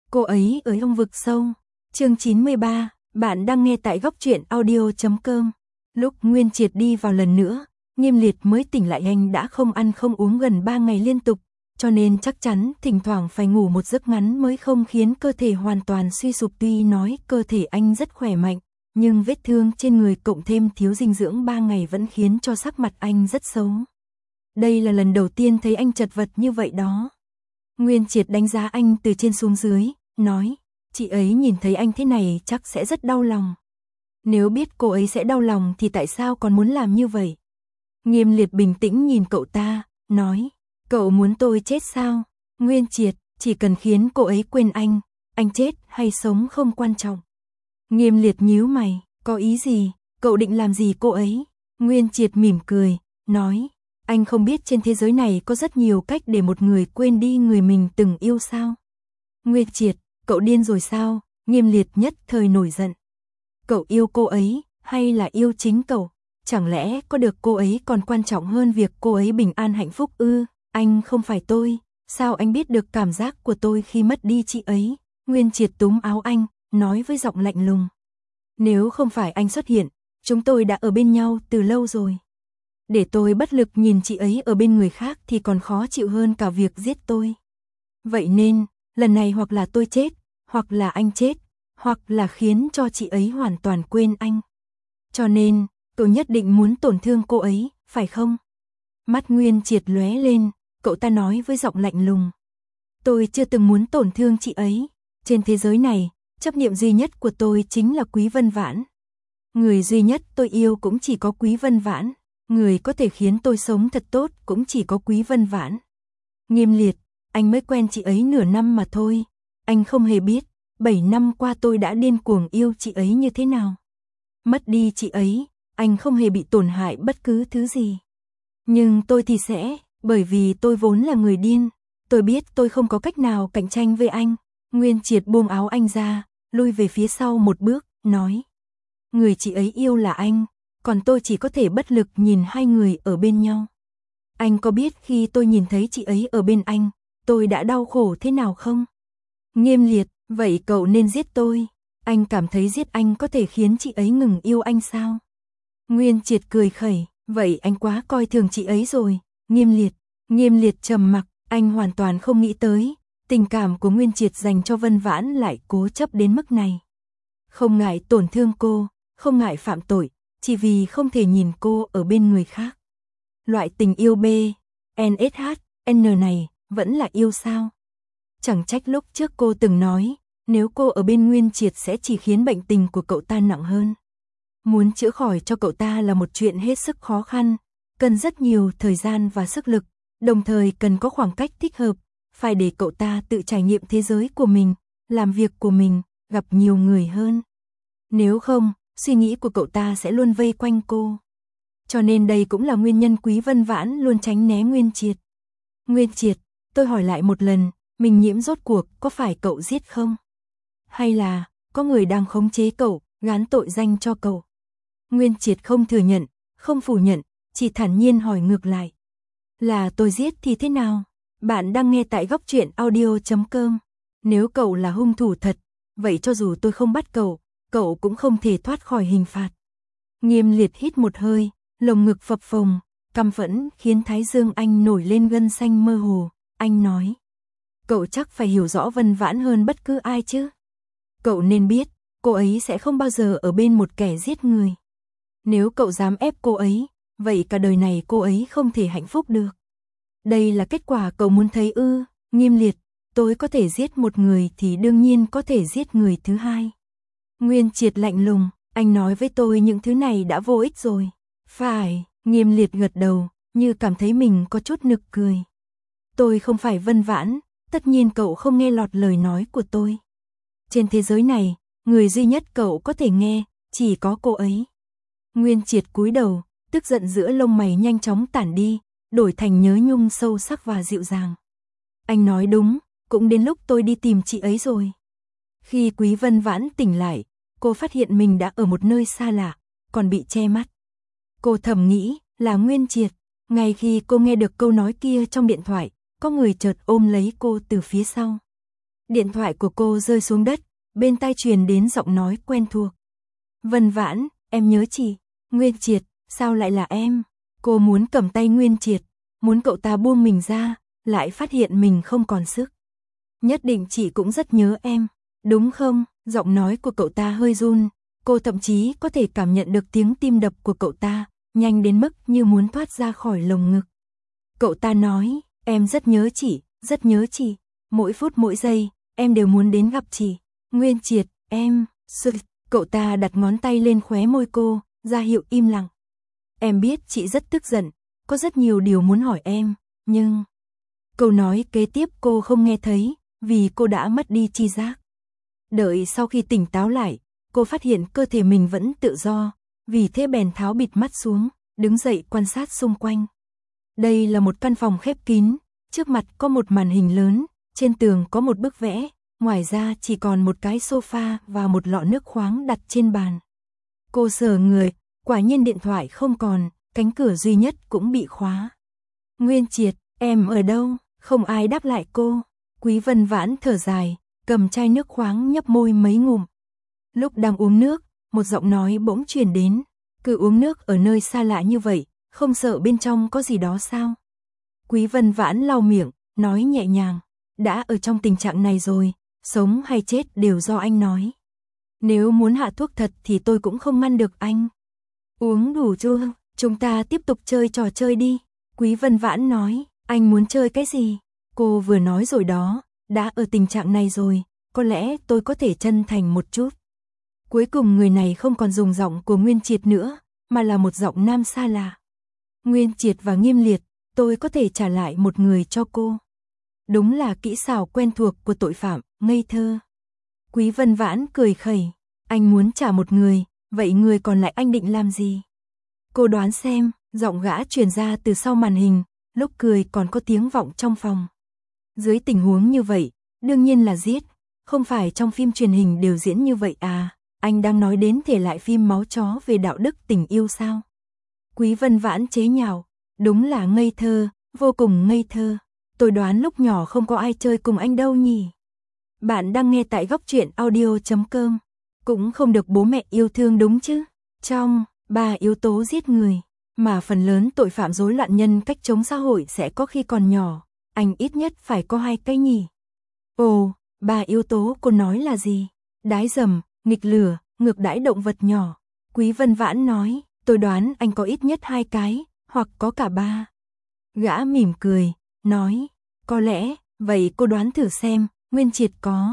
Cô ấy ở trong vực sâu. Chương 93, bạn đang nghe tại góc truyện audio.com. Lúc Nguyên Triệt đi vào lần nữa, Nghiêm Liệt mới tỉnh lại. Anh đã không ăn không uống gần 3 ngày liên tục, cho nên chắc chắn thỉnh thoảng phải ngủ một giấc ngắn mới không khiến cơ thể hoàn toàn suy sụp. Tuy nói cơ thể anh rất khỏe mạnh, nhưng vết thương trên người cộng thêm thiếu dinh dưỡng 3 ngày vẫn khiến cho sắc mặt anh rất xấu. Đây là lần đầu tiên thấy anh chật vật như vậy đó. Nguyên Triệt đánh giá anh từ trên xuống dưới, nói, chị ấy nhìn thấy anh thế này chắc sẽ rất đau lòng. Nếu biết cô ấy sẽ đau lòng thì tại sao còn muốn làm như vậy? Nghiêm Liệt bình tĩnh nhìn cậu ta, nói, cậu muốn tôi chết sao? Nguyên Triệt, chỉ cần khiến cô ấy quên anh chết hay sống không quan trọng. Nghiêm Liệt nhíu mày, có ý gì? Cậu định làm gì cô ấy? Nguyên Triệt mỉm cười, nói, anh không biết trên thế giới này có rất nhiều cách để một người quên đi người mình từng yêu sao? Nguyên Triệt, cậu điên rồi sao? Nghiêm Liệt nhất thời nổi giận. Cậu yêu cô ấy, hay là yêu chính cậu? Chẳng lẽ có được cô ấy còn quan trọng hơn việc cô ấy bình an hạnh phúc ư? Anh không phải tôi, sao anh biết được cảm giác của tôi khi mất đi chị ấy? Nguyên Triệt túm áo anh, nói với giọng lạnh lùng. Nếu không phải anh xuất hiện, chúng tôi đã ở bên nhau từ lâu rồi. Để tôi bất lực nhìn chị ấy ở bên người khác thì còn khó chịu hơn cả việc giết tôi. Vậy nên, lần này hoặc là tôi chết, hoặc là anh chết, hoặc là khiến cho chị ấy hoàn toàn quên anh. Cho nên, cậu nhất định muốn tổn thương cô ấy, phải không? Mắt Nguyên Triệt lóe lên, cậu ta nói với giọng lạnh lùng. Tôi chưa từng muốn tổn thương chị ấy. Trên thế giới này, chấp niệm duy nhất của tôi chính là Quý Vân Vãn. Người duy nhất tôi yêu cũng chỉ có Quý Vân Vãn. Người có thể khiến tôi sống thật tốt cũng chỉ có Quý Vân Vãn. Nghiêm Liệt, anh mới quen chị ấy nửa năm mà thôi. Anh không hề biết, 7 năm qua tôi đã điên cuồng yêu chị ấy như thế nào. Mất đi chị ấy, anh không hề bị tổn hại bất cứ thứ gì. Nhưng tôi thì sẽ, bởi vì tôi vốn là người điên. Tôi biết tôi không có cách nào cạnh tranh với anh. Nguyên Triệt buông áo anh ra, lui về phía sau một bước, nói. Người chị ấy yêu là anh, còn tôi chỉ có thể bất lực nhìn hai người ở bên nhau. Anh có biết khi tôi nhìn thấy chị ấy ở bên anh, tôi đã đau khổ thế nào không? Nghiêm Liệt, vậy cậu nên giết tôi. Anh cảm thấy giết anh có thể khiến chị ấy ngừng yêu anh sao? Nguyên Triệt cười khẩy, vậy anh quá coi thường chị ấy rồi. Nghiêm Liệt trầm mặc, anh hoàn toàn không nghĩ tới, tình cảm của Nguyên Triệt dành cho Vân Vãn lại cố chấp đến mức này. Không ngại tổn thương cô, không ngại phạm tội, chỉ vì không thể nhìn cô ở bên người khác. Loại tình yêu BNSHN này vẫn là yêu sao? Chẳng trách lúc trước cô từng nói, nếu cô ở bên Nguyên Triệt sẽ chỉ khiến bệnh tình của cậu ta nặng hơn. Muốn chữa khỏi cho cậu ta là một chuyện hết sức khó khăn, cần rất nhiều thời gian và sức lực, đồng thời cần có khoảng cách thích hợp, phải để cậu ta tự trải nghiệm thế giới của mình, làm việc của mình, gặp nhiều người hơn. Nếu không, suy nghĩ của cậu ta sẽ luôn vây quanh cô. Cho nên đây cũng là nguyên nhân Quý Vân Vãn luôn tránh né Nguyên Triệt. Nguyên Triệt, tôi hỏi lại một lần, Mình Nhiễm rốt cuộc có phải cậu giết không? Hay là có người đang khống chế cậu, gán tội danh cho cậu? Nguyên Triệt không thừa nhận, không phủ nhận, chỉ thản nhiên hỏi ngược lại. Là tôi giết thì thế nào? Bạn đang nghe tại góc truyện audio.com. Nếu cậu là hung thủ thật, vậy cho dù tôi không bắt cậu cũng không thể thoát khỏi hình phạt. Nghiêm Liệt hít một hơi, lồng ngực phập phồng, căm phẫn khiến thái dương anh nổi lên gân xanh mơ hồ. Anh nói, cậu chắc phải hiểu rõ Vân Vãn hơn bất cứ ai chứ. Cậu nên biết, cô ấy sẽ không bao giờ ở bên một kẻ giết người. Nếu cậu dám ép cô ấy, vậy cả đời này cô ấy không thể hạnh phúc được. Đây là kết quả cậu muốn thấy ư? Nghiêm Liệt, tôi có thể giết một người thì đương nhiên có thể giết người thứ hai. Nguyên Triệt lạnh lùng, anh nói với tôi những thứ này đã vô ích rồi. Phải, Nghiêm Liệt gật đầu, như cảm thấy mình có chút nực cười. Tôi không phải Vân Vãn, tất nhiên cậu không nghe lọt lời nói của tôi. Trên thế giới này, người duy nhất cậu có thể nghe, chỉ có cô ấy. Nguyên Triệt cúi đầu, tức giận giữa lông mày nhanh chóng tản đi, đổi thành nhớ nhung sâu sắc và dịu dàng. Anh nói đúng, cũng đến lúc tôi đi tìm chị ấy rồi. Khi Quý Vân Vãn tỉnh lại, cô phát hiện mình đã ở một nơi xa lạ, còn bị che mắt. Cô thầm nghĩ là Nguyên Triệt. Ngay khi cô nghe được câu nói kia trong điện thoại, có người chợt ôm lấy cô từ phía sau. Điện thoại của cô rơi xuống đất, bên tai truyền đến giọng nói quen thuộc. Vân Vãn, em nhớ chị. Nguyên Triệt, sao lại là em? Cô muốn cầm tay Nguyên Triệt, muốn cậu ta buông mình ra, lại phát hiện mình không còn sức. Nhất định chị cũng rất nhớ em, đúng không? Giọng nói của cậu ta hơi run, cô thậm chí có thể cảm nhận được tiếng tim đập của cậu ta, nhanh đến mức như muốn thoát ra khỏi lồng ngực. Cậu ta nói, em rất nhớ chị, rất nhớ chị. Mỗi phút mỗi giây, em đều muốn đến gặp chị. Nguyên Triệt, em, cậu ta đặt ngón tay lên khóe môi cô, ra hiệu im lặng. Em biết chị rất tức giận, có rất nhiều điều muốn hỏi em, nhưng... Câu nói kế tiếp cô không nghe thấy, vì cô đã mất đi tri giác. Đợi sau khi tỉnh táo lại, cô phát hiện cơ thể mình vẫn tự do, vì thế bèn tháo bịt mắt xuống, đứng dậy quan sát xung quanh. Đây là một căn phòng khép kín, trước mặt có một màn hình lớn, trên tường có một bức vẽ, ngoài ra chỉ còn một cái sofa và một lọ nước khoáng đặt trên bàn. Cô sờ người, quả nhiên điện thoại không còn, cánh cửa duy nhất cũng bị khóa. Nguyên Triệt, em ở đâu? Không ai đáp lại cô. Quý Vân Vãn thở dài, cầm chai nước khoáng nhấp môi mấy ngụm. Lúc đang uống nước, một giọng nói bỗng truyền đến. Cứ uống nước ở nơi xa lạ như vậy, không sợ bên trong có gì đó sao? Quý Vân Vãn lau miệng, nói nhẹ nhàng. Đã ở trong tình trạng này rồi, sống hay chết đều do anh nói. Nếu muốn hạ thuốc thật thì tôi cũng không ngăn được anh. Uống đủ chưa? Chúng ta tiếp tục chơi trò chơi đi. Quý Vân Vãn nói, anh muốn chơi cái gì? Cô vừa nói rồi đó, đã ở tình trạng này rồi, có lẽ tôi có thể chân thành một chút. Cuối cùng người này không còn dùng giọng của Nguyên Triệt nữa, mà là một giọng nam xa lạ. Nguyên Triệt và Nghiêm Liệt, tôi có thể trả lại một người cho cô. Đúng là kỹ xảo quen thuộc của tội phạm, ngây thơ. Quý Vân Vãn cười khẩy, anh muốn trả một người, vậy người còn lại anh định làm gì? Cô đoán xem, giọng gã truyền ra từ sau màn hình, lúc cười còn có tiếng vọng trong phòng. Dưới tình huống như vậy, đương nhiên là giết, không phải trong phim truyền hình đều diễn như vậy à, anh đang nói đến thể lại phim máu chó về đạo đức tình yêu sao? Quý Vân Vãn chế nhạo, đúng là ngây thơ, vô cùng ngây thơ. Tôi đoán lúc nhỏ không có ai chơi cùng anh đâu nhỉ. Bạn đang nghe tại góc truyện audio.com. Cũng không được bố mẹ yêu thương đúng chứ. Trong 3 yếu tố giết người, mà phần lớn tội phạm rối loạn nhân cách chống xã hội sẽ có khi còn nhỏ, anh ít nhất phải có 2 cái nhỉ. Ồ, 3 yếu tố cô nói là gì? Đái dầm, nghịch lửa, ngược đãi động vật nhỏ. Quý Vân Vãn nói, tôi đoán anh có ít nhất 2 cái, hoặc có cả 3. Gã mỉm cười, nói, có lẽ, vậy cô đoán thử xem, Nguyên Triệt có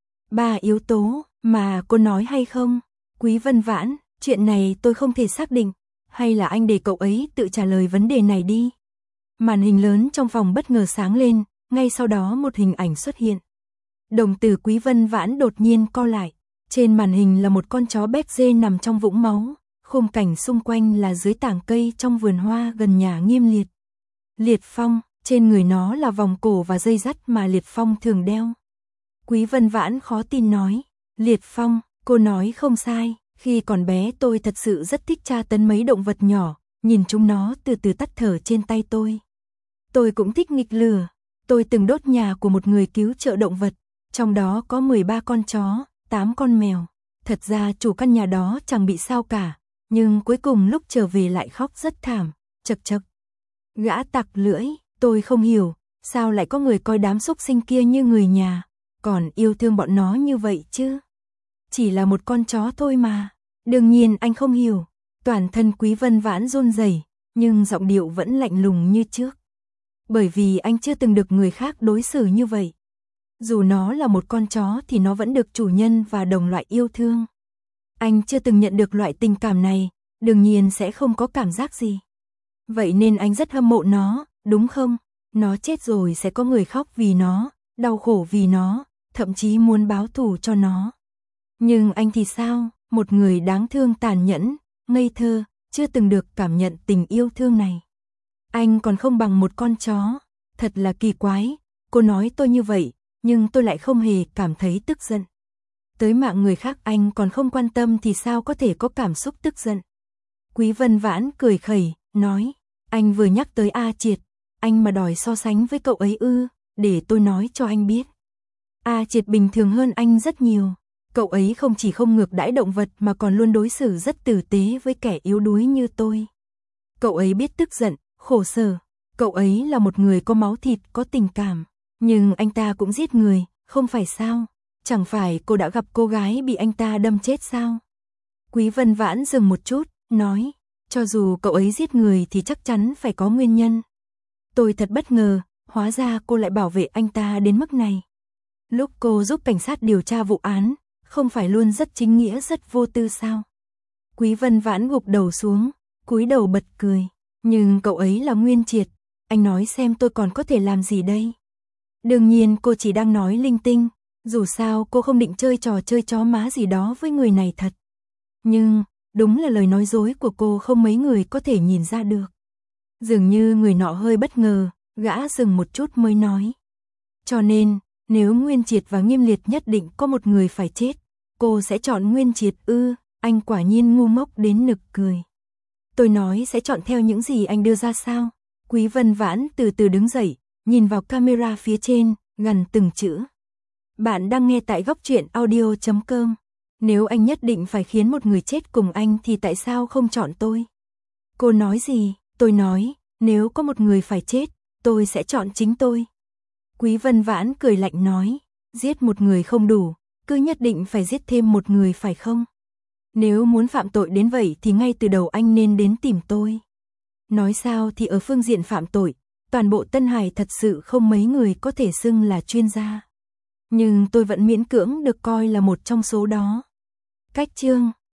3 yếu tố mà cô nói hay không? Quý Vân Vãn, chuyện này tôi không thể xác định, hay là anh để cậu ấy tự trả lời vấn đề này đi. Màn hình lớn trong phòng bất ngờ sáng lên, ngay sau đó một hình ảnh xuất hiện. Đồng tử Quý Vân Vãn đột nhiên co lại, trên màn hình là một con chó béc dê nằm trong vũng máu, khung cảnh xung quanh là dưới tảng cây trong vườn hoa gần nhà Nghiêm Liệt. Liệt Phong, trên người nó là vòng cổ và dây dắt mà Liệt Phong thường đeo. Quý Vân Vãn khó tin nói, Liệt Phong, cô nói không sai, khi còn bé tôi thật sự rất thích tra tấn mấy động vật nhỏ, nhìn chúng nó từ từ tắt thở trên tay tôi. Tôi cũng thích nghịch lửa, tôi từng đốt nhà của một người cứu trợ động vật, trong đó có 13 con chó, 8 con mèo. Thật ra chủ căn nhà đó chẳng bị sao cả, nhưng cuối cùng lúc trở về lại khóc rất thảm, chật chật. Gã tặc lưỡi, tôi không hiểu, sao lại có người coi đám súc sinh kia như người nhà, còn yêu thương bọn nó như vậy chứ? Chỉ là một con chó thôi mà. Đương nhiên anh không hiểu. Toàn thân Quý Vân Vãn run rẩy, nhưng giọng điệu vẫn lạnh lùng như trước. Bởi vì anh chưa từng được người khác đối xử như vậy. Dù nó là một con chó thì nó vẫn được chủ nhân và đồng loại yêu thương. Anh chưa từng nhận được loại tình cảm này, đương nhiên sẽ không có cảm giác gì. Vậy nên anh rất hâm mộ nó, đúng không? Nó chết rồi sẽ có người khóc vì nó, đau khổ vì nó, thậm chí muốn báo thù cho nó. Nhưng anh thì sao? Một người đáng thương tàn nhẫn, ngây thơ, chưa từng được cảm nhận tình yêu thương này. Anh còn không bằng một con chó, thật là kỳ quái, cô nói tôi như vậy, nhưng tôi lại không hề cảm thấy tức giận. Tới mạng người khác anh còn không quan tâm thì sao có thể có cảm xúc tức giận. Quý Vân Vãn cười khẩy, nói, anh vừa nhắc tới A Triệt, anh mà đòi so sánh với cậu ấy ư, để tôi nói cho anh biết. A Triệt bình thường hơn anh rất nhiều. Cậu ấy không chỉ không ngược đãi động vật mà còn luôn đối xử rất tử tế với kẻ yếu đuối như tôi. Cậu ấy biết tức giận, khổ sở. Cậu ấy là một người có máu thịt, có tình cảm. Nhưng anh ta cũng giết người, không phải sao? Chẳng phải cô đã gặp cô gái bị anh ta đâm chết sao? Quý Vân Vãn dừng một chút, nói, cho dù cậu ấy giết người thì chắc chắn phải có nguyên nhân. Tôi thật bất ngờ, hóa ra cô lại bảo vệ anh ta đến mức này. Lúc cô giúp cảnh sát điều tra vụ án, không phải luôn rất chính nghĩa rất vô tư sao? Quý Vân Vãn gục đầu xuống, cúi đầu bật cười. Nhưng cậu ấy là Nguyên Triệt, anh nói xem tôi còn có thể làm gì đây? Đương nhiên cô chỉ đang nói linh tinh, dù sao cô không định chơi trò chơi chó má gì đó với người này thật. Nhưng, đúng là lời nói dối của cô không mấy người có thể nhìn ra được. Dường như người nọ hơi bất ngờ, gã dừng một chút mới nói. Cho nên, nếu Nguyên Triệt và Nghiêm Liệt nhất định có một người phải chết, cô sẽ chọn Nguyên Triệt ư? Anh quả nhiên ngu ngốc đến nực cười. Tôi nói sẽ chọn theo những gì anh đưa ra sao? Quý Vân Vãn từ từ đứng dậy, nhìn vào camera phía trên, gằn từng chữ. Bạn đang nghe tại góc truyện audio.com. Nếu anh nhất định phải khiến một người chết cùng anh thì tại sao không chọn tôi? Cô nói gì? Tôi nói, nếu có một người phải chết, tôi sẽ chọn chính tôi. Quý Vân Vãn cười lạnh nói, giết một người không đủ, cứ nhất định phải giết thêm một người phải không? Nếu muốn phạm tội đến vậy thì ngay từ đầu anh nên đến tìm tôi. Nói sao thì ở phương diện phạm tội, toàn bộ Tân Hải thật sự không mấy người có thể xưng là chuyên gia. Nhưng tôi vẫn miễn cưỡng được coi là một trong số đó. Cách chương